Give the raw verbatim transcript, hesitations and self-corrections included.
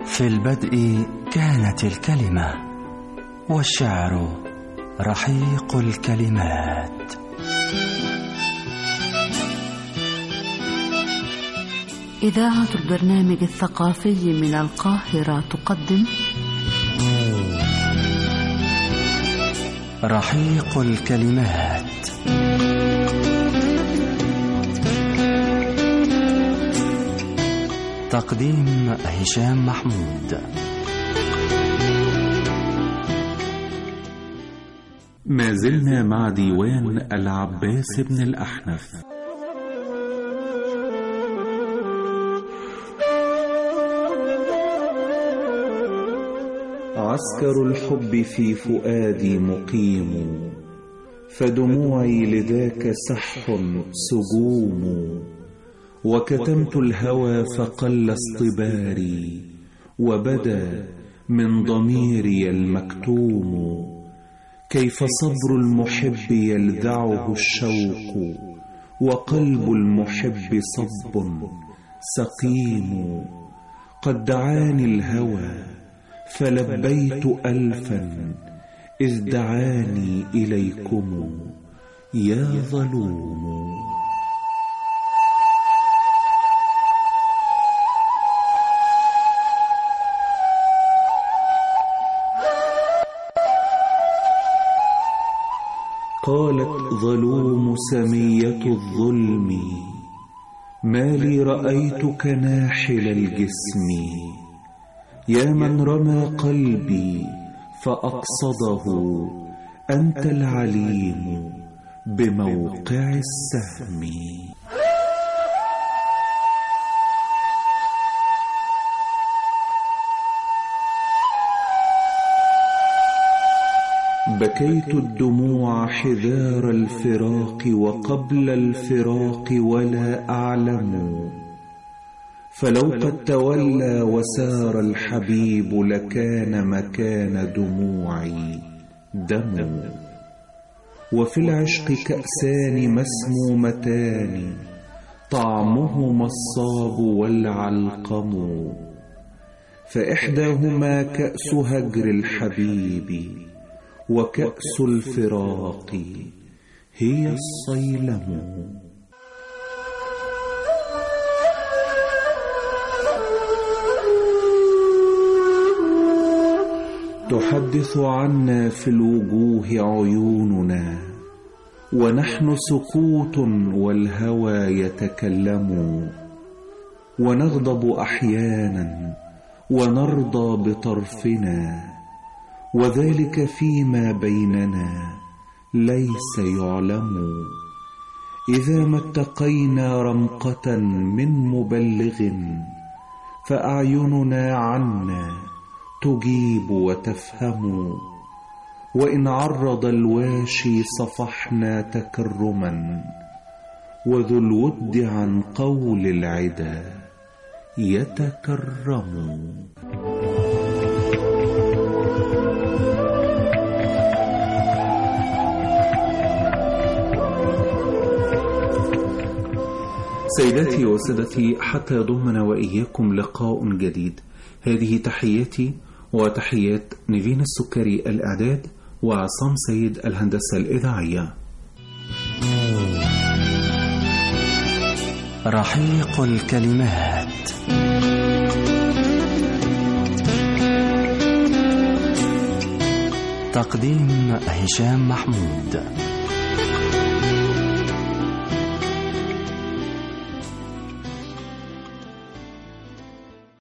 في البدء كانت الكلمة، والشعر رحيق الكلمات. إذاعة البرنامج الثقافي من القاهرة تقدم رحيق الكلمات. تقديم هشام محمود. ما زلنا مع ديوان العباس بن الأحنف. عسكر الحب في فؤادي مقيم، فدموعي لذاك سح سجوم. وكتمت الهوى فقل اصطباري، وبدا من ضميري المكتوم. كيف صبر المحب يلذعه الشوق، وقلب المحب صب سقيم. قد دعاني الهوى فلبيت ألفا، إذ دعاني إليكم يا ظلوم. قالت ظلوم سمية الظلم، ما لي رأيتك ناحل الجسم. يا من رمى قلبي فأقصده، أنت العليم بموقع السهم. بكيت الدموع حذار الفراق وقبل الفراق ولا أعلم. فلو قد تولى وسار الحبيب، لكان مكان دموعي دم. وفي العشق كأسان مسمومتان، طعمهما الصاب والعلقم. فإحداهما كأس هجر الحبيب، وكأس الفراق هي الصيلم. تحدث عنا في الوجوه عيوننا، ونحن سكوت والهوى يتكلم. ونغضب أحيانا ونرضى بطرفنا، وذلك فيما بيننا ليس يعلم. إذا ما اتقينا رمقة من مبلغ، فأعيننا عنا تجيب وتفهم. وإن عرض الواشي صفحنا تكرما، وذو الود عن قول العدا يتكرم. سيداتي وسادتي، حتى يضمنا وإياكم لقاء جديد. هذه تحياتي وتحيات نيفين السكري الإعداد، وعصام سيد الهندسة الإذاعية. رحيق الكلمات. تقديم هشام محمود.